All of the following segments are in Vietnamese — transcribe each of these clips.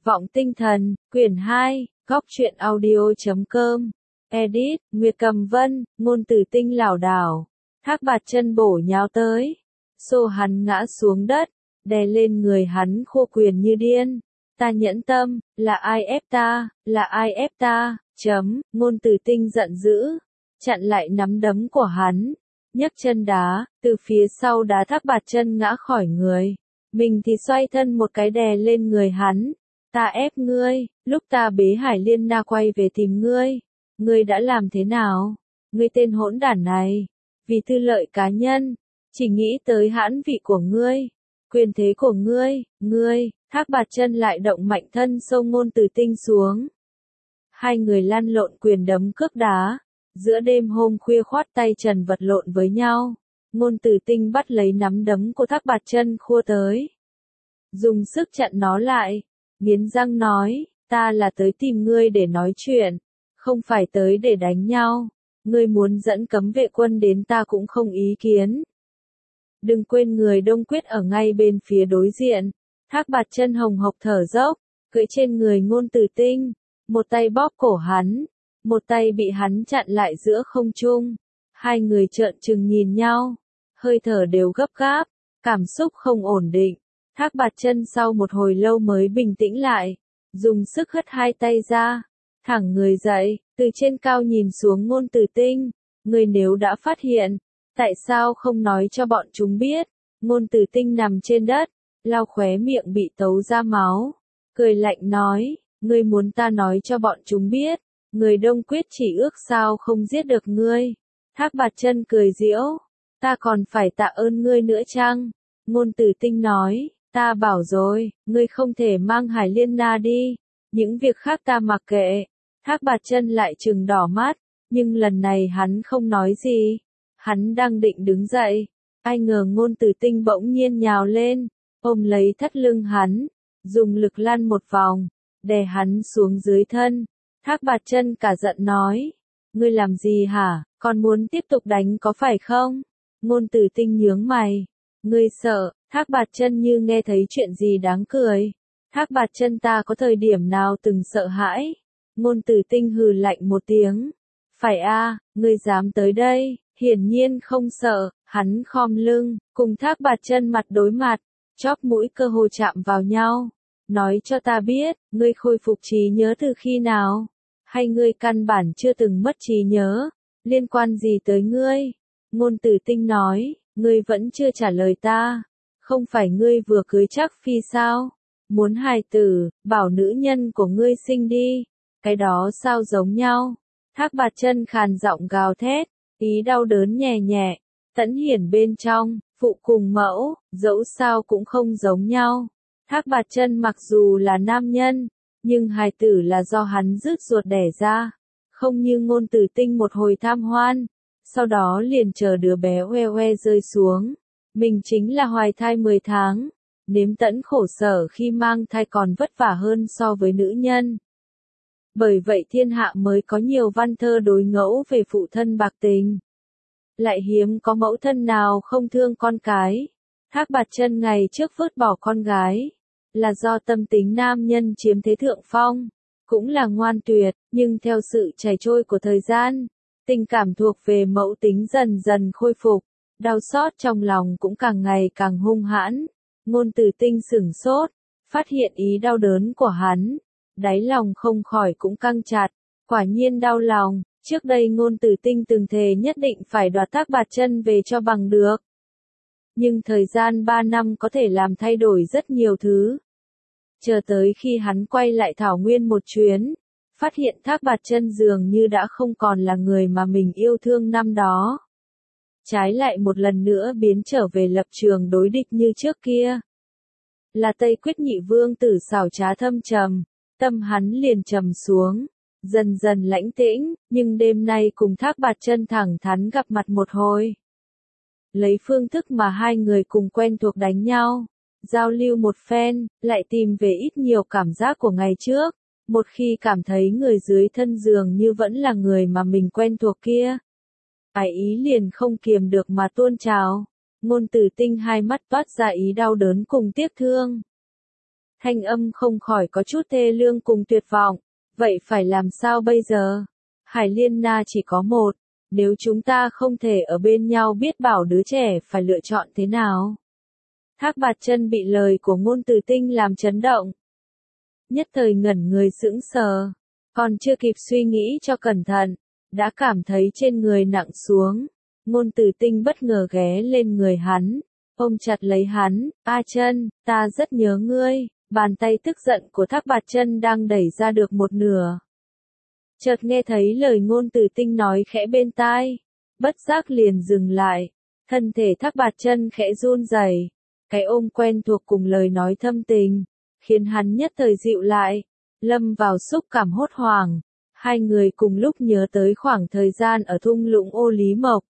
Vọng Tinh Thần, quyển 2, góc truyện audio.com. Edit, Nguyệt Cầm Vân, ngôn từ tinh lảo đảo. Thác Bạt Chân bổ nhào tới, xô hắn ngã xuống đất, đè lên người hắn khô quyền như điên. Ta nhẫn tâm, là ai ép ta, là ai ép ta, ngôn từ tinh giận dữ, chặn lại nắm đấm của hắn, nhấc chân đá, từ phía sau đá Thác Bạt Chân ngã khỏi người. Mình thì xoay thân một cái đè lên người hắn. Ta ép ngươi, lúc ta bế Hải Liên Na quay về tìm ngươi đã làm thế nào? Ngươi tên hỗn đản này, vì tư lợi cá nhân, chỉ nghĩ tới hãn vị của ngươi, quyền thế của ngươi, Thác Bạt Chân lại động mạnh thân xông ngôn từ tinh xuống. Hai người lăn lộn quyền đấm cước đá, giữa đêm hôm khuya khoát tay trần vật lộn với nhau. Ngôn từ tinh bắt lấy nắm đấm của Thác Bạt Chân khua tới, dùng sức chặn nó lại, nghiến răng nói, ta là tới tìm ngươi để nói chuyện, không phải tới để đánh nhau. Ngươi muốn dẫn cấm vệ quân đến ta cũng không ý kiến. Đừng quên người Đông Quyết ở ngay bên phía đối diện. Thác Bạt Chân hồng hộc thở dốc, cưỡi trên người ngôn từ tinh, một tay bóp cổ hắn, một tay bị hắn chặn lại giữa không trung. Hai người trợn trừng nhìn nhau, hơi thở đều gấp gáp, cảm xúc không ổn định. Thác Bạt Chân sau một hồi lâu mới bình tĩnh lại, dùng sức hất hai tay ra, thẳng người dậy, từ trên cao nhìn xuống ngôn từ tinh. Ngươi nếu đã phát hiện, tại sao không nói cho bọn chúng biết? Ngôn từ tinh nằm trên đất, lau khóe miệng bị tấu ra máu, cười lạnh nói, ngươi muốn ta nói cho bọn chúng biết, người Đông Quyết chỉ ước sao không giết được ngươi. Thác Bạt Chân cười giễu, ta còn phải tạ ơn ngươi nữa chăng? Ngôn từ tinh nói, ta bảo rồi, ngươi không thể mang Hải Liên Na đi, những việc khác ta mặc kệ. Thác Bạt Chân lại trừng đỏ mắt, nhưng lần này hắn không nói gì. Hắn đang định đứng dậy, ai ngờ ngôn từ tinh bỗng nhiên nhào lên, ôm lấy thắt lưng hắn, dùng lực lăn một vòng, đè hắn xuống dưới thân. Thác Bạt Chân cả giận nói, ngươi làm gì hả, còn muốn tiếp tục đánh có phải không? Ngôn từ tinh nhướng mày, ngươi sợ? Thác Bạt Chân như nghe thấy chuyện gì đáng cười. Thác Bạt Chân ta có thời điểm nào từng sợ hãi? Ngôn từ tinh hừ lạnh một tiếng. Phải a, ngươi dám tới đây, hiển nhiên không sợ. Hắn khom lưng, cùng Thác Bạt Chân mặt đối mặt, chóp mũi cơ hồ chạm vào nhau. Nói cho ta biết, ngươi khôi phục trí nhớ từ khi nào? Hay ngươi căn bản chưa từng mất trí nhớ? Liên quan gì tới ngươi? Ngôn từ tinh nói, ngươi vẫn chưa trả lời ta. Không phải ngươi vừa cưới Trác Phi sao? Muốn hài tử, bảo nữ nhân của ngươi sinh đi. Cái đó sao giống nhau? Thác Bạt Chân khàn giọng gào thét, ý đau đớn nhẹ nhẹ. Tẫn Hiển bên trong, phụ cùng mẫu, dẫu sao cũng không giống nhau. Thác Bạt Chân mặc dù là nam nhân, nhưng hài tử là do hắn rứt ruột đẻ ra. Không như ngôn từ tinh một hồi tham hoan, sau đó liền chờ đứa bé oe oe rơi xuống. Mình chính là hoài thai 10 tháng, nếm tẫn khổ sở khi mang thai còn vất vả hơn so với nữ nhân. Bởi vậy thiên hạ mới có nhiều văn thơ đối ngẫu về phụ thân bạc tình. Lại hiếm có mẫu thân nào không thương con cái. Thác Bạt Chân ngày trước vứt bỏ con gái, là do tâm tính nam nhân chiếm thế thượng phong, cũng là ngoan tuyệt, nhưng theo sự chảy trôi của thời gian, tình cảm thuộc về mẫu tính dần dần khôi phục. Đau xót trong lòng cũng càng ngày càng hung hãn. Ngôn từ tinh sửng sốt, phát hiện ý đau đớn của hắn, đáy lòng không khỏi cũng căng chặt, quả nhiên đau lòng. Trước đây ngôn từ tinh từng thề nhất định phải đoạt Thác Bạt Chân về cho bằng được. Nhưng thời gian 3 năm có thể làm thay đổi rất nhiều thứ. Chờ tới khi hắn quay lại Thảo Nguyên một chuyến, phát hiện Thác Bạt Chân dường như đã không còn là người mà mình yêu thương năm đó. Trái lại một lần nữa biến trở về lập trường đối địch như trước kia. Là Tây Quyết nhị vương tử xảo trá thâm trầm, tâm hắn liền trầm xuống, dần dần lãnh tĩnh, nhưng đêm nay cùng Thác Bạt Chân thẳng thắn gặp mặt một hồi. Lấy phương thức mà hai người cùng quen thuộc đánh nhau, giao lưu một phen, lại tìm về ít nhiều cảm giác của ngày trước. Một khi cảm thấy người dưới thân giường như vẫn là người mà mình quen thuộc kia, ái ý liền không kiềm được mà tuôn trào. Ngôn từ tinh hai mắt toát ra ý đau đớn cùng tiếc thương. Thanh âm không khỏi có chút thê lương cùng tuyệt vọng. Vậy phải làm sao bây giờ? Hải Liên Na chỉ có một. Nếu chúng ta không thể ở bên nhau biết bảo đứa trẻ phải lựa chọn thế nào? Thác Bạt Chân bị lời của Ngôn Từ Tinh làm chấn động. Nhất thời ngẩn người sững sờ. Còn chưa kịp suy nghĩ cho cẩn thận. Đã cảm thấy trên người nặng xuống. Ngôn Từ Tinh bất ngờ ghé lên người hắn. Ôm chặt lấy hắn. A Chân, ta rất nhớ ngươi. Bàn tay tức giận của Thác Bạt Chân đang đẩy ra được một nửa. Chợt nghe thấy lời Ngôn Từ Tinh nói khẽ bên tai. Bất giác liền dừng lại. Thân thể Thác Bạt Chân khẽ run rẩy. Cái ôm quen thuộc cùng lời nói thâm tình. Khiến hắn nhất thời dịu lại. Lâm vào xúc cảm hốt hoảng. Hai người cùng lúc nhớ tới khoảng thời gian ở thung lũng Ô Lý Mộc.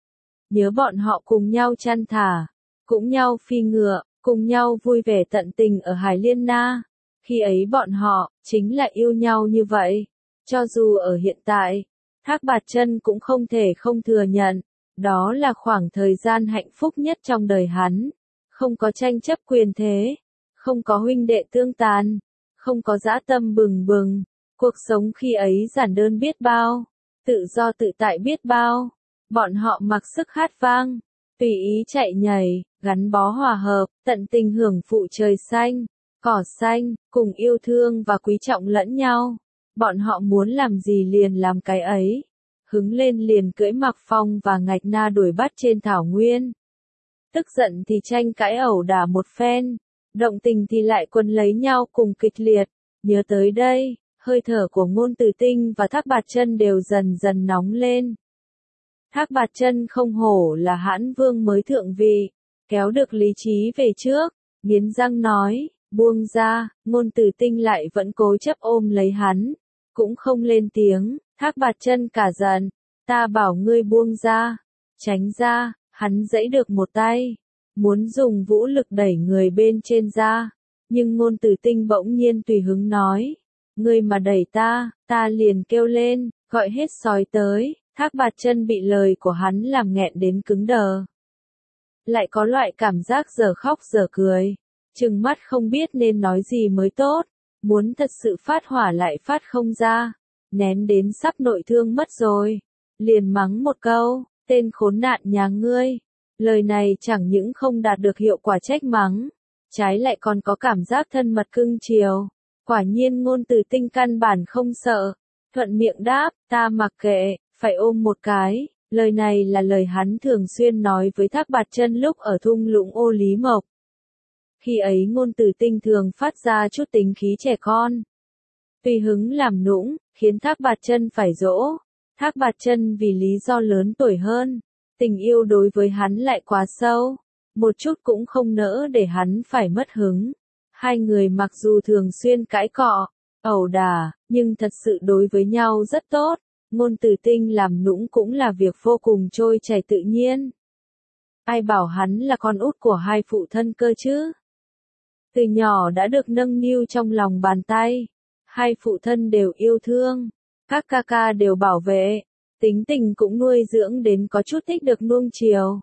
Nhớ bọn họ cùng nhau chăn thả. Cũng nhau phi ngựa. Cùng nhau vui vẻ tận tình ở Hải Liên Na. Khi ấy bọn họ, chính là yêu nhau như vậy. Cho dù ở hiện tại, Thác Bạt Chân cũng không thể không thừa nhận. Đó là khoảng thời gian hạnh phúc nhất trong đời hắn. Không có tranh chấp quyền thế. Không có huynh đệ tương tàn. Không có dã tâm bừng bừng. Cuộc sống khi ấy giản đơn biết bao. Tự do tự tại biết bao. Bọn họ mặc sức hát vang. Tùy ý chạy nhảy, gắn bó hòa hợp, tận tình hưởng phụ trời xanh, cỏ xanh, cùng yêu thương và quý trọng lẫn nhau. Bọn họ muốn làm gì liền làm cái ấy. Hứng lên liền cưỡi Mạc Phong và Ngạch Na đuổi bắt trên thảo nguyên. Tức giận thì tranh cãi ẩu đả một phen. Động tình thì lại quấn lấy nhau cùng kịch liệt. Nhớ tới đây, hơi thở của Ngôn Từ Tinh và Thác Bạt Chân đều dần dần nóng lên. Thác Bạt Chân không hổ là hãn vương mới thượng vị, kéo được lý trí về trước, nghiến răng nói, buông ra. Ngôn Từ Tinh lại vẫn cố chấp ôm lấy hắn, cũng không lên tiếng. Thác Bạt Chân cả giận, ta bảo ngươi buông ra, tránh ra. Hắn giãy được một tay, muốn dùng vũ lực đẩy người bên trên ra, nhưng Ngôn Từ Tinh bỗng nhiên tùy hứng nói, ngươi mà đẩy ta, ta liền kêu lên, gọi hết sói tới. Thác Bạt Chân bị lời của hắn làm nghẹn đến cứng đờ. Lại có loại cảm giác giờ khóc giờ cười. Trừng mắt không biết nên nói gì mới tốt. Muốn thật sự phát hỏa lại phát không ra. Nén đến sắp nội thương mất rồi. Liền mắng một câu, tên khốn nạn nhà ngươi. Lời này chẳng những không đạt được hiệu quả trách mắng. Trái lại còn có cảm giác thân mật cưng chiều. Quả nhiên Ngôn Từ Tinh căn bản không sợ. Thuận miệng đáp, ta mặc kệ. Phải ôm một cái. Lời này là lời hắn thường xuyên nói với Thác Bạt Chân lúc ở thung lũng Ô Lý Mộc. Khi ấy Ngôn Từ Tinh thường phát ra chút tính khí trẻ con. Tùy hứng làm nũng, khiến Thác Bạt Chân phải dỗ. Thác Bạt Chân vì lý do lớn tuổi hơn. Tình yêu đối với hắn lại quá sâu. Một chút cũng không nỡ để hắn phải mất hứng. Hai người mặc dù thường xuyên cãi cọ, ẩu đả, nhưng thật sự đối với nhau rất tốt. Ngôn Từ Tinh làm nũng cũng là việc vô cùng trôi chảy tự nhiên. Ai bảo hắn là con út của hai phụ thân cơ chứ? Từ nhỏ đã được nâng niu trong lòng bàn tay. Hai phụ thân đều yêu thương. Các ca ca đều bảo vệ. Tính tình cũng nuôi dưỡng đến có chút thích được nuông chiều.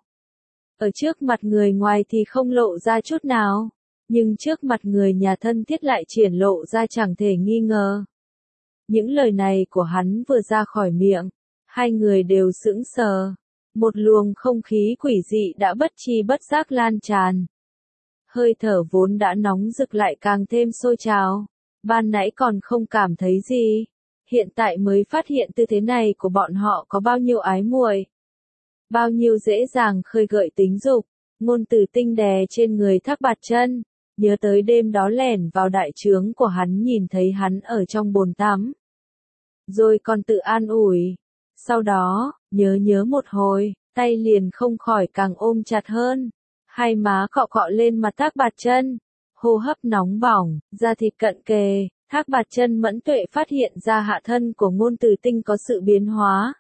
Ở trước mặt người ngoài thì không lộ ra chút nào. Nhưng trước mặt người nhà thân thiết lại triển lộ ra chẳng thể nghi ngờ. Những lời này của hắn vừa ra khỏi miệng, hai người đều sững sờ. Một luồng không khí quỷ dị đã bất tri bất giác lan tràn. Hơi thở vốn đã nóng rực lại càng thêm sôi trào. Ban nãy còn không cảm thấy gì. Hiện tại mới phát hiện tư thế này của bọn họ có bao nhiêu ái muội. Bao nhiêu dễ dàng khơi gợi tính dục. Ngôn Từ Tinh đè trên người Thác Bạt Chân. Nhớ tới đêm đó lẻn vào đại trướng của hắn nhìn thấy hắn ở trong bồn tắm. Rồi còn tự an ủi. Sau đó, nhớ một hồi, tay liền không khỏi càng ôm chặt hơn. Hai má cọ cọ lên mặt Thác Bạt Chân. Hô hấp nóng bỏng, da thịt cận kề. Thác Bạt Chân mẫn tuệ phát hiện ra hạ thân của Ngôn Từ Tinh có sự biến hóa.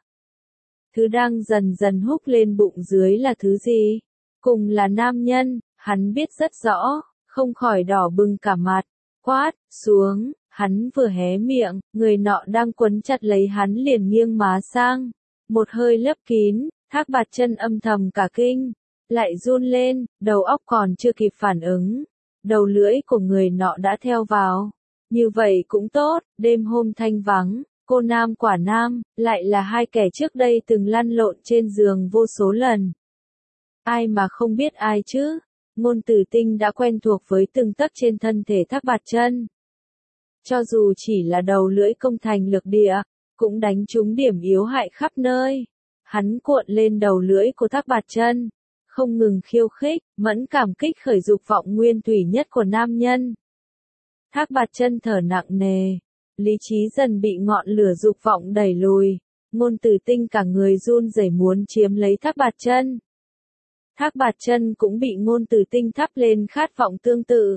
Thứ đang dần dần húc lên bụng dưới là thứ gì? Cùng là nam nhân, hắn biết rất rõ, không khỏi đỏ bừng cả mặt. Quát, xuống. Hắn vừa hé miệng, người nọ đang quấn chặt lấy hắn liền nghiêng má sang. Một hơi lấp kín, Thác Bạt Chân âm thầm cả kinh. Lại run lên, đầu óc còn chưa kịp phản ứng. đầu lưỡi của người nọ đã theo vào. Như vậy cũng tốt, đêm hôm thanh vắng, cô nam quả nam, lại là hai kẻ trước đây từng lăn lộn trên giường vô số lần. Ai mà không biết ai chứ? Ngôn Tử Tinh đã quen thuộc với từng tấc trên thân thể Thác Bạt Chân. Cho dù chỉ là đầu lưỡi công thành lược địa, cũng đánh trúng điểm yếu hại khắp nơi. Hắn cuộn lên đầu lưỡi của Thác Bạt Chân, không ngừng khiêu khích, mẫn cảm kích khởi dục vọng nguyên thủy nhất của nam nhân. Thác Bạt Chân thở nặng nề, lý trí dần bị ngọn lửa dục vọng đẩy lùi. Ngôn Tử Tinh cả người run rẩy muốn chiếm lấy Thác Bạt Chân. Thác Bạt Chân cũng bị Ngôn Tử Tinh thắp lên khát vọng tương tự.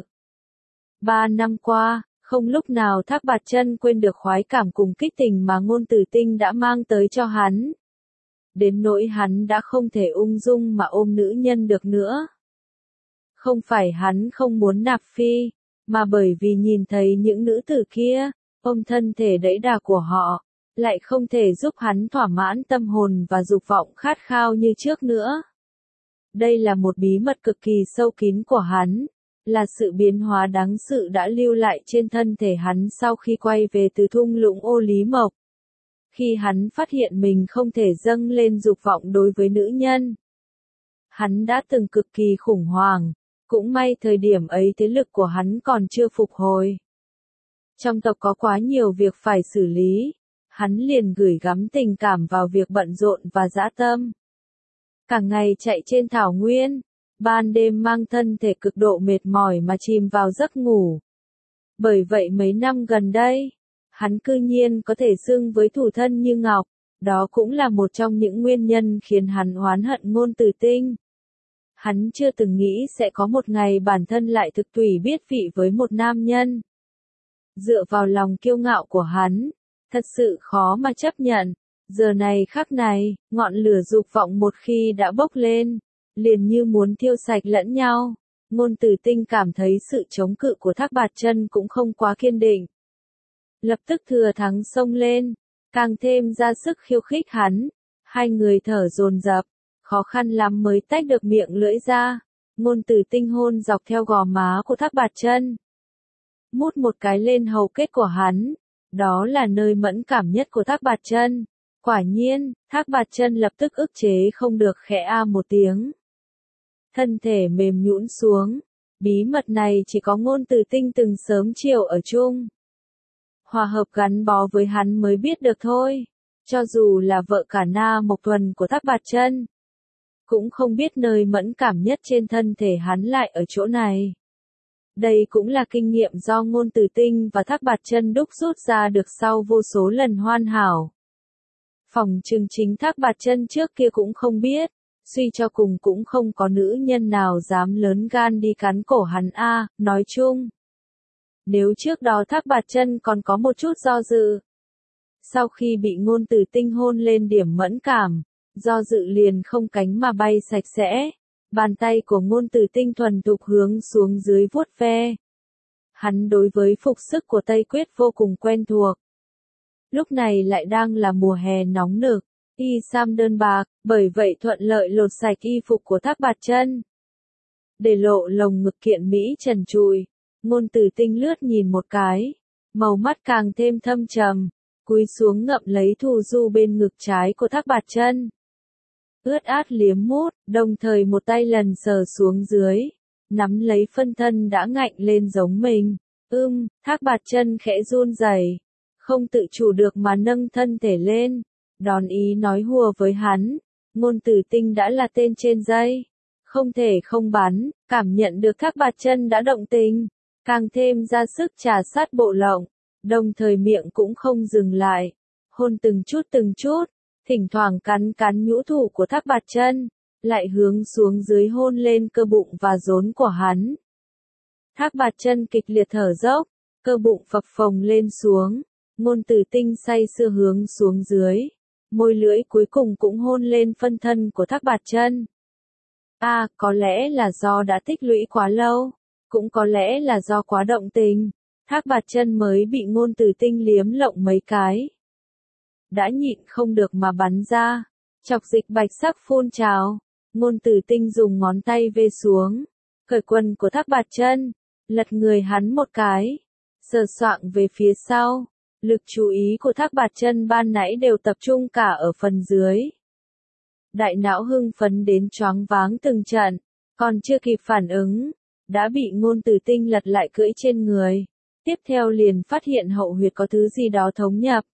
3 năm qua, không lúc nào Thác Bạt Chân quên được khoái cảm cùng kích tình mà Ngôn Tử Tinh đã mang tới cho hắn. Đến nỗi hắn đã không thể ung dung mà ôm nữ nhân được nữa. Không phải hắn không muốn nạp phi, mà bởi vì nhìn thấy những nữ tử kia, ôm thân thể đẫy đà của họ, lại không thể giúp hắn thỏa mãn tâm hồn và dục vọng khát khao như trước nữa. Đây là một bí mật cực kỳ sâu kín của hắn, là sự biến hóa đáng sợ đã lưu lại trên thân thể hắn sau khi quay về từ thung lũng Ô Lý Mộc. Khi hắn phát hiện mình không thể dâng lên dục vọng đối với nữ nhân, hắn đã từng cực kỳ khủng hoảng, cũng may thời điểm ấy thế lực của hắn còn chưa phục hồi. Trong tộc có quá nhiều việc phải xử lý, hắn liền gửi gắm tình cảm vào việc bận rộn và dã tâm. Cả ngày chạy trên thảo nguyên, ban đêm mang thân thể cực độ mệt mỏi mà chìm vào giấc ngủ. Bởi vậy mấy năm gần đây, hắn cư nhiên có thể xưng với thủ thân như ngọc, đó cũng là một trong những nguyên nhân khiến hắn oán hận Ngôn Tử Tinh. Hắn chưa từng nghĩ sẽ có một ngày bản thân lại thực tùy biết vị với một nam nhân. Dựa vào lòng kiêu ngạo của hắn, thật sự khó mà chấp nhận. Giờ này khắc này, ngọn lửa dục vọng một khi đã bốc lên, liền như muốn thiêu sạch lẫn nhau. Ngôn Tử Tinh cảm thấy sự chống cự của Thác Bạt Chân cũng không quá kiên định. Lập tức thừa thắng xông lên, càng thêm ra sức khiêu khích hắn. Hai người thở dồn dập, khó khăn lắm mới tách được miệng lưỡi ra. Ngôn Tử Tinh hôn dọc theo gò má của Thác Bạt Chân, mút một cái lên hầu kết của hắn. Đó là nơi mẫn cảm nhất của Thác Bạt Chân. Quả nhiên, Thác Bạt Chân lập tức ức chế không được khẽ a một tiếng. Thân thể mềm nhũn xuống. Bí mật này chỉ có Ngôn Tử Tinh từng sớm chiều ở chung, hòa hợp gắn bó với hắn mới biết được thôi. Cho dù là vợ cả Na Mộc Thuần của Thác Bạt Chân, cũng không biết nơi mẫn cảm nhất trên thân thể hắn lại ở chỗ này. Đây cũng là kinh nghiệm do Ngôn Tử Tinh và Thác Bạt Chân đúc rút ra được sau vô số lần hoàn hảo. Phỏng chừng chính Thác Bạt Chân trước kia cũng không biết, suy cho cùng cũng không có nữ nhân nào dám lớn gan đi cắn cổ hắn a. Nói chung, nếu trước đó Thác Bạt Chân còn có một chút do dự, sau khi bị Ngôn Tử Tinh hôn lên điểm mẫn cảm, do dự liền không cánh mà bay sạch sẽ. Bàn tay của Ngôn Tử Tinh thuần thục hướng xuống dưới vuốt ve. Hắn đối với phục sức của Tây Quyết vô cùng quen thuộc. Lúc này lại đang là mùa hè nóng nực, y sam đơn bạc, bởi vậy thuận lợi lột sạch y phục của Thác Bạt Chân, để lộ lồng ngực kiện mỹ trần trụi. Ngôn Tử Tinh lướt nhìn một cái, màu mắt càng thêm thâm trầm, cúi xuống ngậm lấy thù du bên ngực trái của Thác Bạt Chân. Ướt át liếm mút, đồng thời một tay lần sờ xuống dưới, nắm lấy phân thân đã ngạnh lên giống mình. Thác Bạt Chân khẽ run rẩy, không tự chủ được mà nâng thân thể lên, đón ý nói hùa với hắn. Ngôn Tử Tinh đã là tên trên dây, không thể không bắn, cảm nhận được Thác Bạt Chân đã động tình, càng thêm ra sức trà sát bộ lộng, đồng thời miệng cũng không dừng lại, hôn từng chút, thỉnh thoảng cắn cắn nhũ thủ của Thác Bạt Chân, lại hướng xuống dưới hôn lên cơ bụng và rốn của hắn. Thác Bạt Chân kịch liệt thở dốc, cơ bụng phập phồng lên xuống. Ngôn Tử Tinh say sưa hướng xuống dưới, môi lưỡi cuối cùng cũng hôn lên phân thân của Thác Bạt Chân. Có lẽ là do đã tích lũy quá lâu, cũng có lẽ là do quá động tình, Thác Bạt Chân mới bị Ngôn Tử Tinh liếm lộng mấy cái. Đã nhịn không được mà bắn ra, chọc dịch bạch sắc phun trào. Ngôn Tử Tinh dùng ngón tay vê xuống, cởi quần của Thác Bạt Chân, lật người hắn một cái, sờ soạng về phía sau. Lực chú ý của Thác Bạt Chân ban nãy đều tập trung cả ở phần dưới. Đại não hưng phấn đến choáng váng từng trận, còn chưa kịp phản ứng, đã bị Ngôn Tử Tinh lật lại cưỡi trên người. Tiếp theo liền phát hiện hậu huyệt có thứ gì đó thống nhập.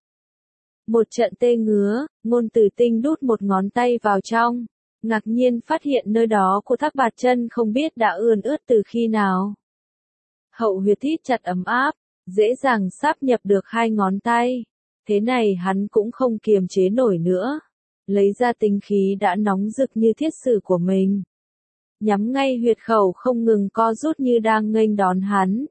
Một trận tê ngứa, Ngôn Tử Tinh đút một ngón tay vào trong, ngạc nhiên phát hiện nơi đó của Thác Bạt Chân không biết đã ươn ướt từ khi nào. Hậu huyệt thít chặt ấm áp, dễ dàng sáp nhập được hai ngón tay. Thế này hắn cũng không kiềm chế nổi nữa. Lấy ra tinh khí đã nóng rực như thiết sử của mình. Nhắm ngay huyệt khẩu không ngừng co rút như đang nghênh đón hắn.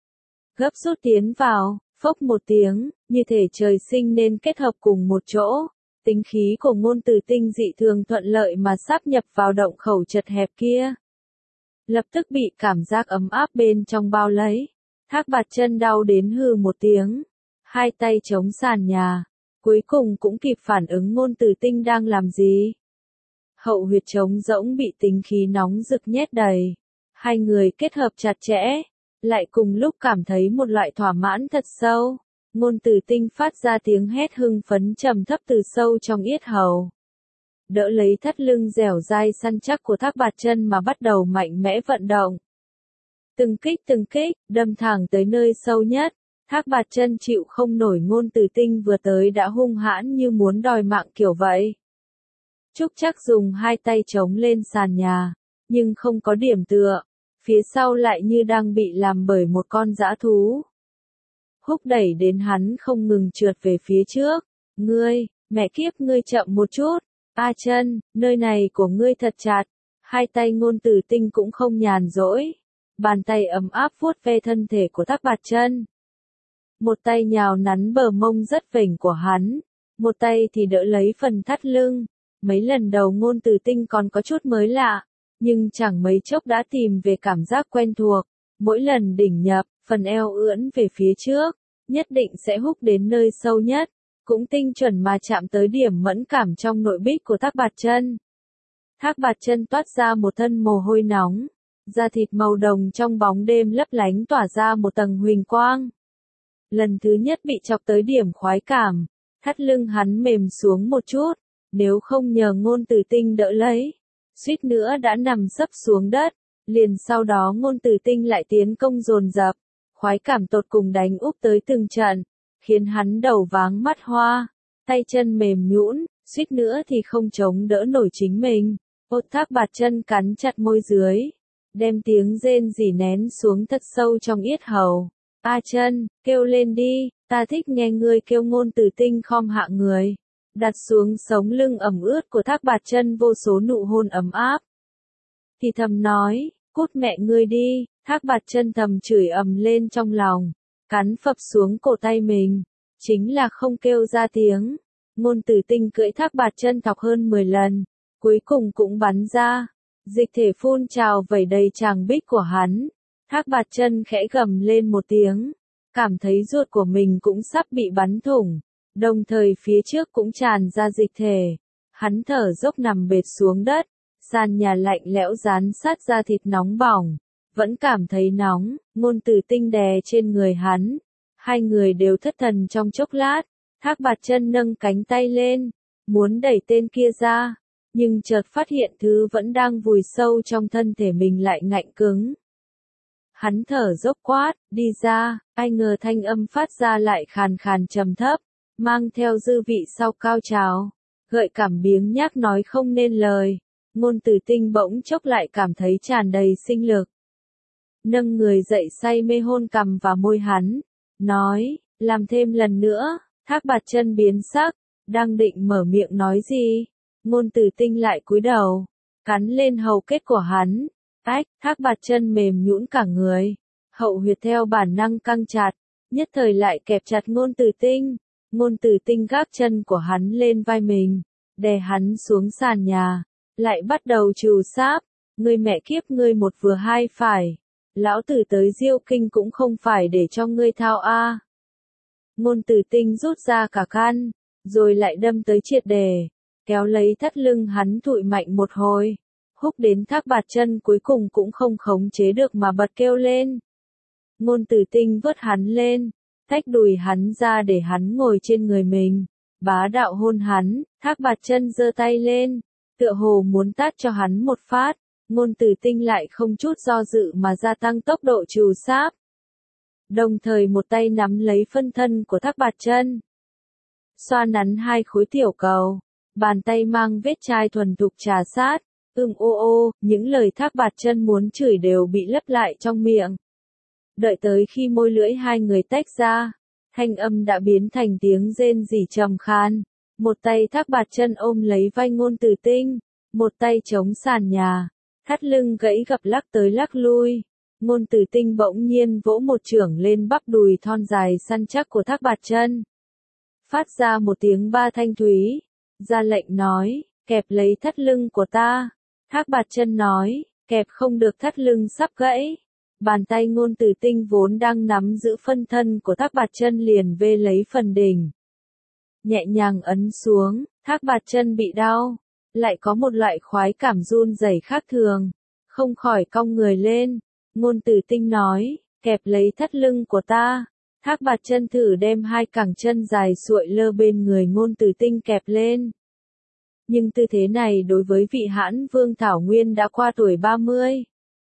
Gấp rút tiến vào, phốc một tiếng, như thể trời sinh nên kết hợp cùng một chỗ. Tinh khí của Ngôn Tử Tinh dị thường thuận lợi mà sáp nhập vào động khẩu chật hẹp kia. Lập tức bị cảm giác ấm áp bên trong bao lấy. Thác Bạt Chân đau đến hừ một tiếng. Hai tay chống sàn nhà. Cuối cùng cũng kịp phản ứng Ngôn Tử Tinh đang làm gì. Hậu huyệt trống rỗng bị tinh khí nóng rực nhét đầy. Hai người kết hợp chặt chẽ. Lại cùng lúc cảm thấy một loại thỏa mãn thật sâu. Ngôn Tử Tinh phát ra tiếng hét hưng phấn trầm thấp từ sâu trong yết hầu. Đỡ lấy thắt lưng dẻo dai săn chắc của Thác Bạt Chân mà bắt đầu mạnh mẽ vận động. Từng kích, đâm thẳng tới nơi sâu nhất. Thác Bạt Chân chịu không nổi Ngôn Tử Tinh vừa tới đã hung hãn như muốn đòi mạng kiểu vậy. Trúc Trác dùng hai tay chống lên sàn nhà, nhưng không có điểm tựa. Phía sau lại như đang bị làm bởi một con dã thú. Húc đẩy đến hắn không ngừng trượt về phía trước. Ngươi, mẹ kiếp ngươi chậm một chút. A Chân, nơi này của ngươi thật chặt. Hai tay Ngôn Tử Tinh cũng không nhàn rỗi. Bàn tay ấm áp vuốt ve thân thể của Thác Bạt Chân. Một tay nhào nắn bờ mông rất vểnh của hắn. Một tay thì đỡ lấy phần thắt lưng. Mấy lần đầu Ngôn Tử Tinh còn có chút mới lạ. Nhưng chẳng mấy chốc đã tìm về cảm giác quen thuộc. Mỗi lần đỉnh nhập, phần eo ưỡn về phía trước. Nhất định sẽ húc đến nơi sâu nhất. Cũng tinh chuẩn mà chạm tới điểm mẫn cảm trong nội bích của Thác Bạt Chân. Thác Bạt Chân toát ra một thân mồ hôi nóng. Da thịt màu đồng trong bóng đêm lấp lánh tỏa ra một tầng huỳnh quang. Lần thứ nhất bị chọc tới điểm khoái cảm. Thắt lưng hắn mềm xuống một chút. Nếu không nhờ Ngôn Tử Tinh đỡ lấy. Suýt nữa đã nằm sấp xuống đất. Liền sau đó Ngôn Tử Tinh lại tiến công dồn dập. Khoái cảm tột cùng đánh úp tới từng trận. Khiến hắn đầu váng mắt hoa. Tay chân mềm nhũn, suýt nữa thì không chống đỡ nổi chính mình. Thác Bạt Chân cắn chặt môi dưới. Đem tiếng rên rỉ nén xuống thật sâu trong yết hầu. A Chân, kêu lên đi, ta thích nghe ngươi kêu. Ngôn Tử Tinh khom hạ người. Đặt xuống sống lưng ẩm ướt của Thác Bạt Chân vô số nụ hôn ấm áp. Thì thầm nói, cút mẹ ngươi đi. Thác Bạt Chân thầm chửi ầm lên trong lòng. Cắn phập xuống cổ tay mình. Chính là không kêu ra tiếng. Ngôn Tử Tinh cưỡi Thác Bạt Chân thọc hơn 10 lần. Cuối cùng cũng bắn ra. Dịch thể phun trào vẩy đầy tràng bích của hắn. Thác Bạt Chân khẽ gầm lên một tiếng. Cảm thấy ruột của mình cũng sắp bị bắn thủng. Đồng thời phía trước cũng tràn ra dịch thể. Hắn thở dốc nằm bệt xuống đất. Sàn nhà lạnh lẽo dán sát da thịt nóng bỏng. Vẫn cảm thấy nóng. Ngôn Tử Tinh đè trên người hắn. Hai người đều thất thần trong chốc lát. Thác Bạt Chân nâng cánh tay lên. Muốn đẩy tên kia ra. Nhưng chợt phát hiện thứ vẫn đang vùi sâu trong thân thể mình lại ngạnh cứng. Hắn thở dốc quát, đi ra. Ai ngờ thanh âm phát ra lại khàn khàn trầm thấp. Mang theo dư vị sau cao trào. Gợi cảm biếng nhác nói không nên lời. Ngôn Tử Tinh bỗng chốc lại cảm thấy tràn đầy sinh lực. Nâng người dậy say mê hôn cằm và môi hắn. Nói, làm thêm lần nữa. Thác Bạt Chân biến sắc. Đang định mở miệng nói gì. Ngôn Tử Tinh lại cúi đầu. Cắn lên hầu kết của hắn. Ách, Thác Bạt Chân mềm nhũn cả người. Hậu huyệt theo bản năng căng chặt. Nhất thời lại kẹp chặt Ngôn Tử Tinh. Ngôn Tử Tinh gác chân của hắn lên vai mình. Đè hắn xuống sàn nhà. Lại bắt đầu trù sáp. Ngươi mẹ kiếp ngươi một vừa hai phải. Lão tử tới Diêu Kinh cũng không phải để cho ngươi thao a. Ngôn Tử Tinh rút ra cả can. Rồi lại đâm tới triệt đề. Kéo lấy thắt lưng hắn thụi mạnh một hồi. Húc đến Thác Bạt Chân cuối cùng cũng không khống chế được mà bật kêu lên. Ngôn Tử Tinh vớt hắn lên, tách đùi hắn ra để hắn ngồi trên người mình, bá đạo hôn hắn. Thác Bạt Chân giơ tay lên, tựa hồ muốn tát cho hắn một phát. Ngôn Tử Tinh lại không chút do dự mà gia tăng tốc độ trù sáp, đồng thời một tay nắm lấy phân thân của Thác Bạt Chân, xoa nắn hai khối tiểu cầu, bàn tay mang vết chai thuần thục trà sát. Ô ô, những lời Thác Bạt Chân muốn chửi đều bị lấp lại trong miệng. Đợi tới khi môi lưỡi hai người tách ra, thanh âm đã biến thành tiếng rên rỉ trầm khan. Một tay Thác Bạt Chân ôm lấy vai Ngôn Tử Tinh, một tay chống sàn nhà, thắt lưng gãy gập lắc tới lắc lui. Ngôn Tử Tinh bỗng nhiên vỗ một chưởng lên bắp đùi thon dài săn chắc của Thác Bạt Chân, phát ra một tiếng ba thanh thúy, ra lệnh nói, kẹp lấy thắt lưng của ta. Thác Bạt Chân nói, kẹp không được, thắt lưng sắp gãy. Bàn tay Ngôn Tử Tinh vốn đang nắm giữ phân thân của Thác Bạt Chân liền vê lấy phần đỉnh, nhẹ nhàng ấn xuống. Thác Bạt Chân bị đau, lại có một loại khoái cảm run rẩy khác thường, không khỏi cong người lên. Ngôn Tử Tinh nói, kẹp lấy thắt lưng của ta. Thác Bạt Chân thử đem hai cẳng chân dài xuội lơ bên người Ngôn Tử Tinh kẹp lên. Nhưng tư thế này đối với vị hãn vương thảo nguyên đã qua tuổi 30,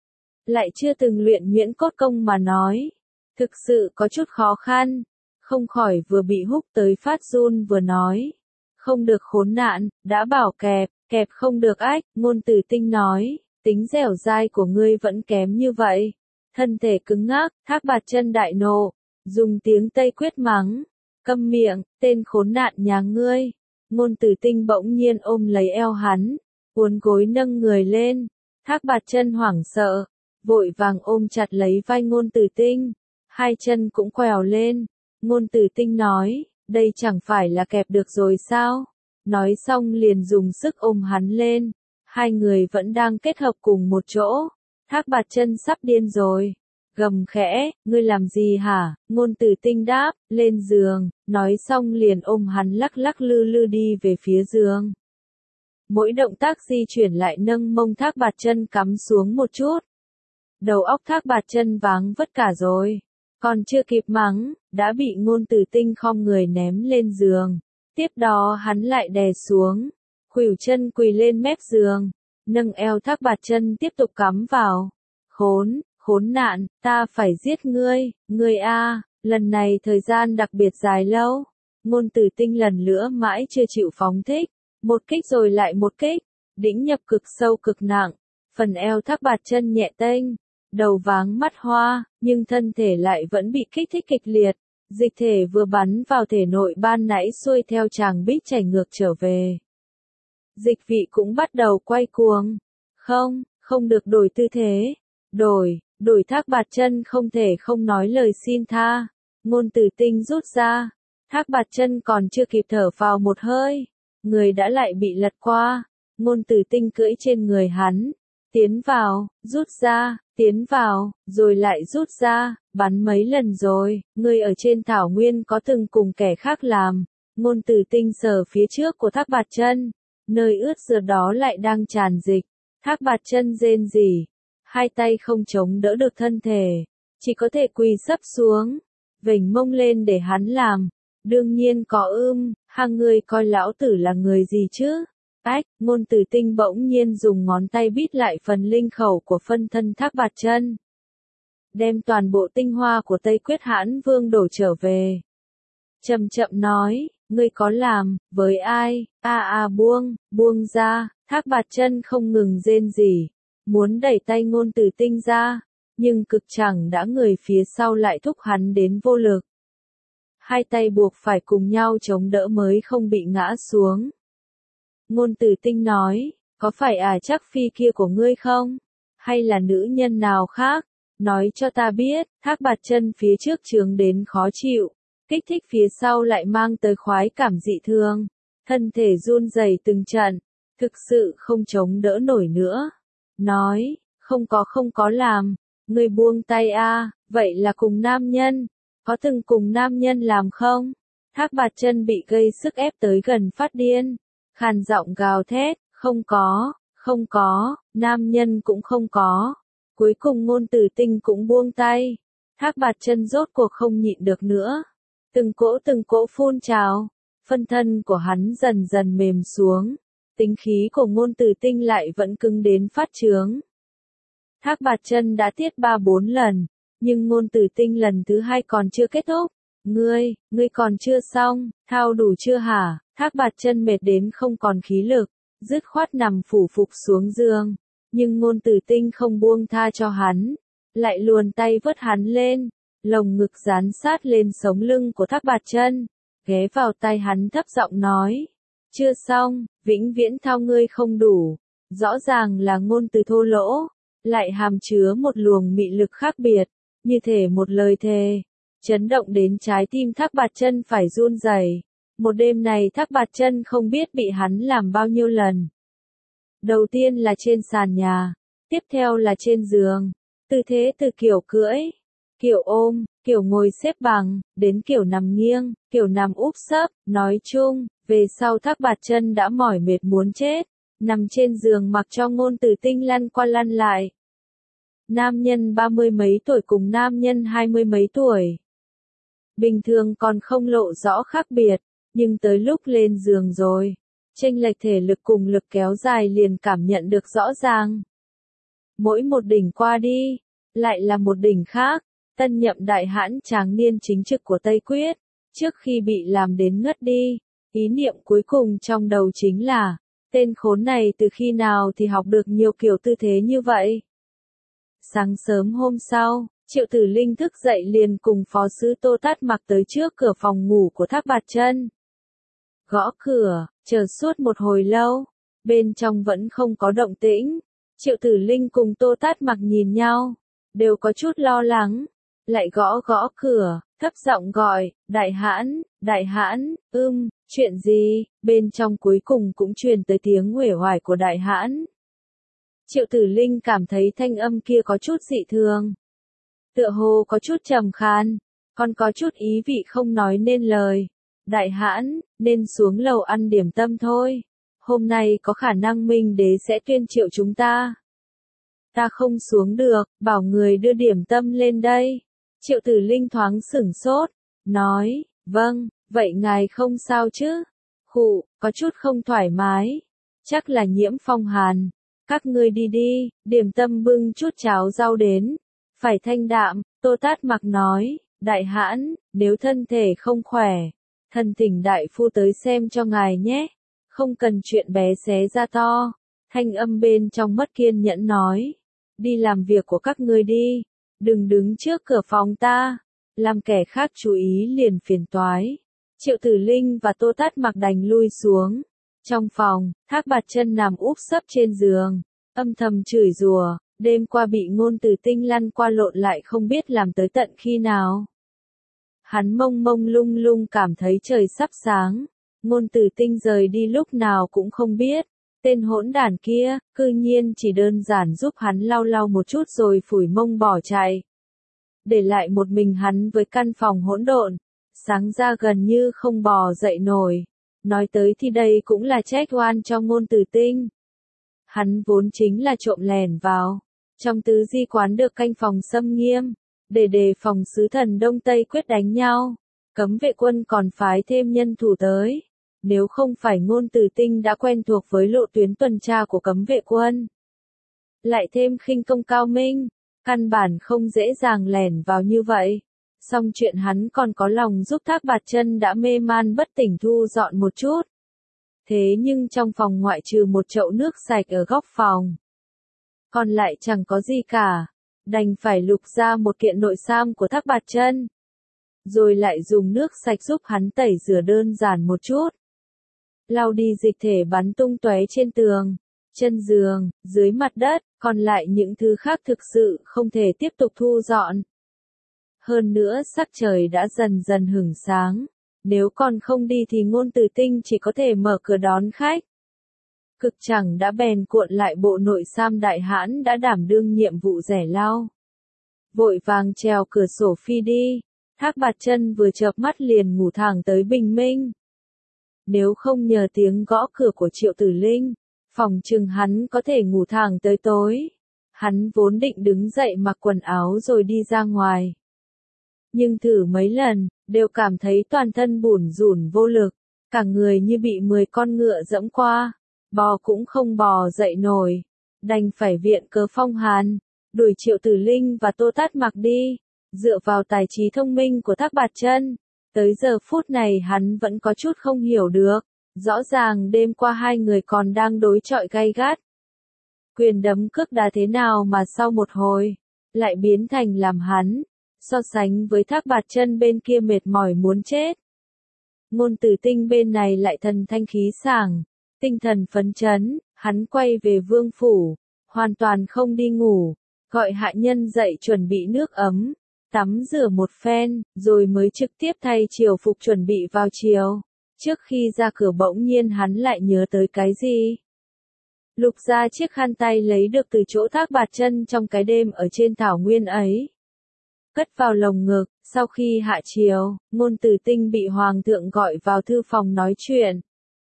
lại chưa từng luyện nhuyễn cốt công mà nói, thực sự có chút khó khăn, không khỏi vừa bị húc tới phát run vừa nói, không được khốn nạn, đã bảo kẹp, kẹp không được ách. Ngôn Tử Tinh nói, tính dẻo dai của ngươi vẫn kém như vậy. Thân thể cứng ngắc, Thác Bạt Chân đại nộ, dùng tiếng Tây quyết mắng, câm miệng, tên khốn nạn nhà ngươi. Ngôn Tử Tinh bỗng nhiên ôm lấy eo hắn, uốn gối nâng người lên. Thác Bạt Chân hoảng sợ, vội vàng ôm chặt lấy vai Ngôn Tử Tinh, hai chân cũng quèo lên. Ngôn Tử Tinh nói, đây chẳng phải là kẹp được rồi sao? Nói xong liền dùng sức ôm hắn lên, hai người vẫn đang kết hợp cùng một chỗ. Thác Bạt Chân sắp điên rồi, gầm khẽ, ngươi làm gì hả? Ngôn Tử Tinh đáp, lên giường, nói xong liền ôm hắn lắc lắc lư lư đi về phía giường. Mỗi động tác di chuyển lại nâng mông Thác Bạt Chân cắm xuống một chút. Đầu óc Thác Bạt Chân váng vất cả rồi, còn chưa kịp mắng, đã bị Ngôn Tử Tinh khom người ném lên giường. Tiếp đó hắn lại đè xuống, khuỷu chân quỳ lên mép giường, nâng eo Thác Bạt Chân tiếp tục cắm vào. Khốn nạn, ta phải giết ngươi, ngươi a, lần này thời gian đặc biệt dài lâu. Ngôn Tử Tinh lần nữa mãi chưa chịu phóng thích, một kích rồi lại một kích, đĩnh nhập cực sâu cực nặng, phần eo Thác Bạt Chân nhẹ tênh, đầu váng mắt hoa, nhưng thân thể lại vẫn bị kích thích kịch liệt. Dịch thể vừa bắn vào thể nội ban nãy xuôi theo tràng bích chảy ngược trở về. Dịch vị cũng bắt đầu quay cuồng. Không được đổi tư thế. Đổi. Thác Bạt Chân không thể không nói lời xin tha. Ngôn Tử Tinh rút ra. Thác Bạt Chân còn chưa kịp thở vào một hơi, người đã lại bị lật qua. Ngôn Tử Tinh cưỡi trên người hắn, tiến vào, rút ra, tiến vào, rồi lại rút ra, bắn mấy lần rồi. Ngươi ở trên thảo nguyên có từng cùng kẻ khác làm? Ngôn Tử Tinh sờ phía trước của Thác Bạt Chân, nơi ướt giờ đó lại đang tràn dịch. Thác Bạt Chân rên rỉ, hai tay không chống đỡ được thân thể, chỉ có thể quỳ sấp xuống, vểnh mông lên để hắn làm. Đương nhiên có hang ngươi coi lão tử là người gì chứ? Ách, Ngôn Tử Tinh bỗng nhiên dùng ngón tay bít lại phần linh khẩu của phân thân Thác Bạt Chân, đem toàn bộ tinh hoa của Tây Quyết Hãn Vương đổ trở về. Chậm chậm nói, ngươi có làm, với ai? Buông ra. Thác Bạt Chân không ngừng rên rỉ, muốn đẩy tay Ngôn Tử Tinh ra, nhưng cực chẳng đã người phía sau lại thúc hắn đến vô lực. Hai tay buộc phải cùng nhau chống đỡ mới không bị ngã xuống. Ngôn Tử Tinh nói, có phải chắc phi kia của ngươi không? Hay là nữ nhân nào khác? Nói cho ta biết. Thác Bạt Chân phía trước chướng đến khó chịu, kích thích phía sau lại mang tới khoái cảm dị thường. Thân thể run rẩy từng trận, thực sự không chống đỡ nổi nữa. Nói, không có làm, ngươi buông tay vậy là cùng nam nhân, có từng cùng nam nhân làm không? Thác Bạt Chân bị gây sức ép tới gần phát điên, khàn giọng gào thét, không có, nam nhân cũng không có. Cuối cùng Ngôn Tử Tinh cũng buông tay. Thác Bạt Chân rốt cuộc không nhịn được nữa. Từng cỗ phun trào, phân thân của hắn dần dần mềm xuống, tính khí của Ngôn Tử Tinh lại vẫn cứng đến phát chướng. Thác Bạt Chân đã tiết 3-4 lần, nhưng Ngôn Tử Tinh lần thứ 2 còn chưa kết thúc. Ngươi còn chưa xong, thao đủ chưa hả? Thác Bạt Chân mệt đến không còn khí lực, dứt khoát nằm phủ phục xuống giường, nhưng Ngôn Tử Tinh không buông tha cho hắn, lại luồn tay vớt hắn lên, lồng ngực dán sát lên sống lưng của Thác Bạt Chân, ghé vào tai hắn thấp giọng nói, chưa xong, vĩnh viễn thao ngươi không đủ. Rõ ràng là ngôn từ thô lỗ, lại hàm chứa một luồng mị lực khác biệt, như thể một lời thề, chấn động đến trái tim Thác Bạt Chân phải run rẩy. Một đêm này Thác Bạt Chân không biết bị hắn làm bao nhiêu lần. Đầu tiên là trên sàn nhà, tiếp theo là trên giường, tư thế từ kiểu cưỡi, kiểu ôm, kiểu ngồi xếp bằng, đến kiểu nằm nghiêng, kiểu nằm úp sấp, nói chung, về sau Thác Bạt Chân đã mỏi mệt muốn chết, nằm trên giường mặc cho Ngôn Tử Tinh lăn qua lăn lại. Nam nhân 30 mấy tuổi cùng nam nhân 20 mấy tuổi. Bình thường còn không lộ rõ khác biệt, nhưng tới lúc lên giường rồi, chênh lệch thể lực cùng lực kéo dài liền cảm nhận được rõ ràng. Mỗi một đỉnh qua đi, lại là một đỉnh khác. Tân nhậm đại hãn tráng niên chính trực của Tây Quyết, trước khi bị làm đến ngất đi, ý niệm cuối cùng trong đầu chính là, tên khốn này từ khi nào thì học được nhiều kiểu tư thế như vậy. Sáng sớm hôm sau, Triệu Tử Linh thức dậy liền cùng phó sứ Tô Tát Mặc tới trước cửa phòng ngủ của Thác Bạt Chân. Gõ cửa, chờ suốt một hồi lâu, bên trong vẫn không có động tĩnh. Triệu Tử Linh cùng Tô Tát Mặc nhìn nhau, đều có chút lo lắng, lại gõ gõ cửa, thấp giọng gọi, đại hãn, chuyện gì, bên trong cuối cùng cũng truyền tới tiếng uể oải của đại hãn. Triệu Tử Linh cảm thấy thanh âm kia có chút dị thường. Tựa hồ có chút trầm khan, còn có chút ý vị không nói nên lời. Đại hãn, nên xuống lầu ăn điểm tâm thôi. Hôm nay có khả năng Minh Đế sẽ tuyên triệu chúng ta. Ta không xuống được, bảo người đưa điểm tâm lên đây. Triệu Tử Linh thoáng sửng sốt, nói, vâng, vậy ngài không sao chứ? Khụ, có chút không thoải mái. Chắc là nhiễm phong hàn. Các ngươi đi đi, điểm tâm bưng chút cháo rau đến. Phải thanh đạm, Tô Tát Mặc nói, đại hãn, nếu thân thể không khỏe, thần thỉnh đại phu tới xem cho ngài nhé. Không cần chuyện bé xé ra to. Thanh âm bên trong mất kiên nhẫn nói, đi làm việc của các ngươi đi. Đừng đứng trước cửa phòng ta, làm kẻ khác chú ý liền phiền toái. Triệu Tử Linh và Tô Tát Mặc đành lui xuống. Trong phòng, Thác Bạt Chân nằm úp sấp trên giường, âm thầm chửi rủa, đêm qua bị Ngôn Tử Tinh lăn qua lộn lại không biết làm tới tận khi nào. Hắn mông mông lung lung cảm thấy trời sắp sáng, Ngôn Tử Tinh rời đi lúc nào cũng không biết. Tên hỗn đản kia, cư nhiên chỉ đơn giản giúp hắn lau lau một chút rồi phủi mông bỏ chạy. Để lại một mình hắn với căn phòng hỗn độn, sáng ra gần như không bò dậy nổi. Nói tới thì đây cũng là trách oan cho Ngôn Tử Tinh. Hắn vốn chính là trộm lẻn vào, trong tứ di quán được canh phòng xâm nghiêm, để đề phòng sứ thần Đông Tây Quyết đánh nhau. Cấm vệ quân còn phái thêm nhân thủ tới. Nếu không phải Ngôn Tử Tinh đã quen thuộc với lộ tuyến tuần tra của cấm vệ quân, lại thêm khinh công cao minh, căn bản không dễ dàng lẻn vào như vậy. Xong chuyện hắn còn có lòng giúp Thác Bạt Chân đã mê man bất tỉnh thu dọn một chút. Thế nhưng trong phòng ngoại trừ một chậu nước sạch ở góc phòng, còn lại chẳng có gì cả, đành phải lục ra một kiện nội sam của Thác Bạt Chân, rồi lại dùng nước sạch giúp hắn tẩy rửa đơn giản một chút. Lau đi dịch thể bắn tung tóe trên tường, chân giường, dưới mặt đất, còn lại những thứ khác thực sự không thể tiếp tục thu dọn. Hơn nữa sắc trời đã dần dần hửng sáng, nếu còn không đi thì Ngôn Tử Tinh chỉ có thể mở cửa đón khách. Cực chẳng đã bèn cuộn lại bộ nội sam đại hãn đã đảm đương nhiệm vụ rẻ lau. Vội vàng trèo cửa sổ phi đi, Thác Bạt Chân vừa chợp mắt liền ngủ thẳng tới bình minh. Nếu không nhờ tiếng gõ cửa của Triệu Tử Linh, phòng chừng hắn có thể ngủ thẳng tới tối. Hắn vốn định đứng dậy mặc quần áo rồi đi ra ngoài. Nhưng thử mấy lần, đều cảm thấy toàn thân bủn rủn vô lực, cả người như bị 10 con ngựa dẫm qua, bò cũng không bò dậy nổi, đành phải viện cớ phong hàn, đuổi Triệu Tử Linh và Tô Tát Mặc đi. Dựa vào tài trí thông minh của Thác Bạt Chân, tới giờ phút này hắn vẫn có chút không hiểu được, rõ ràng đêm qua hai người còn đang đối chọi gay gắt. Quyền đấm cước đá thế nào mà sau một hồi, lại biến thành làm hắn, so sánh với Thác Bạt Chân bên kia mệt mỏi muốn chết. Ngôn Tử Tinh bên này lại thần thanh khí sảng, tinh thần phấn chấn, hắn quay về vương phủ, hoàn toàn không đi ngủ, gọi hạ nhân dậy chuẩn bị nước ấm, tắm rửa một phen, rồi mới trực tiếp thay triều phục chuẩn bị vào chiều. Trước khi ra cửa bỗng nhiên hắn lại nhớ tới cái gì. Lục ra chiếc khăn tay lấy được từ chỗ Thác Bạt Chân trong cái đêm ở trên thảo nguyên ấy. Cất vào lồng ngực, sau khi hạ chiều, Ngôn Tử Tinh bị Hoàng thượng gọi vào thư phòng nói chuyện.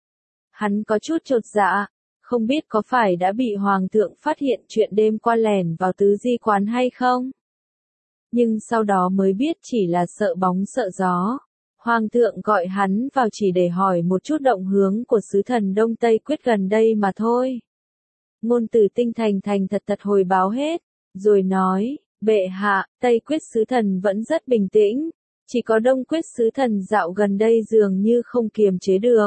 Hắn có chút chột dạ, không biết có phải đã bị Hoàng thượng phát hiện chuyện đêm qua lẻn vào tứ di quán hay không? Nhưng sau đó mới biết chỉ là sợ bóng sợ gió. Hoàng thượng gọi hắn vào chỉ để hỏi một chút động hướng của sứ thần Đông Tây Quyết gần đây mà thôi. Ngôn Tử Tinh thành thành thật thật hồi báo hết, rồi nói, bệ hạ, Tây Quyết sứ thần vẫn rất bình tĩnh, chỉ có Đông Quyết sứ thần dạo gần đây dường như không kiềm chế được.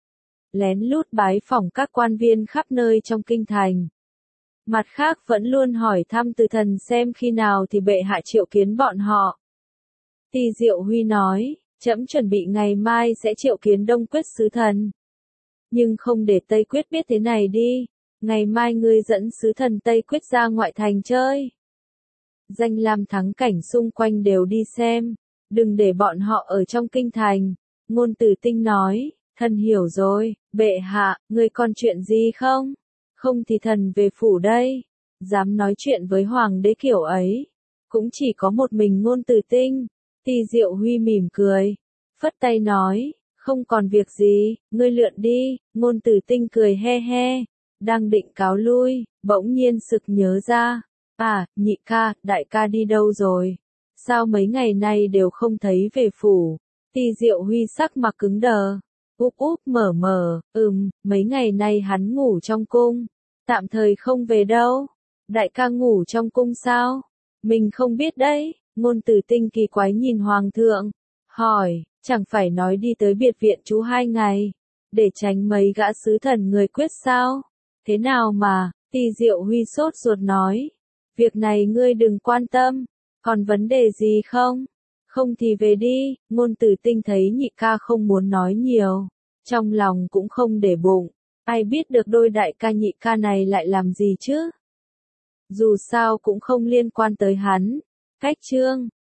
Lén lút bái phỏng các quan viên khắp nơi trong kinh thành. Mặt khác vẫn luôn hỏi thăm từ thần xem khi nào thì bệ hạ triệu kiến bọn họ. Tỳ Diệu Huy nói, trẫm chuẩn bị ngày mai sẽ triệu kiến Đông Quyết sứ thần. Nhưng không để Tây Quyết biết thế này đi, ngày mai ngươi dẫn sứ thần Tây Quyết ra ngoại thành chơi. Danh lam thắng cảnh xung quanh đều đi xem, đừng để bọn họ ở trong kinh thành. Ngôn Tử Tinh nói, thần hiểu rồi, bệ hạ, ngươi còn chuyện gì không? Không thì thần về phủ đây. Dám nói chuyện với hoàng đế kiểu ấy, cũng chỉ có một mình Ngôn Tử Tinh. Tỳ Diệu Huy mỉm cười, phất tay nói, không còn việc gì, ngươi lượn đi. Ngôn Tử Tinh cười he he, đang định cáo lui, bỗng nhiên sực nhớ ra. À, nhị ca, đại ca đi đâu rồi? Sao mấy ngày nay đều không thấy về phủ? Tỳ Diệu Huy sắc mặt cứng đờ. Úp úp mở mở, mấy ngày nay hắn ngủ trong cung. Tạm thời không về đâu. Đại ca ngủ trong cung sao? Mình không biết đấy. Ngôn Tử Tinh kỳ quái nhìn Hoàng thượng. Hỏi, chẳng phải nói đi tới biệt viện chú 2 ngày. Để tránh mấy gã sứ thần người Quyết sao? Thế nào mà, Tỳ Diệu Huy sốt ruột nói. Việc này ngươi đừng quan tâm. Còn vấn đề gì không? Không thì về đi. Ngôn Tử Tinh thấy nhị ca không muốn nói nhiều, trong lòng cũng không để bụng. Ai biết được đôi đại ca nhị ca này lại làm gì chứ? Dù sao cũng không liên quan tới hắn. Cách chương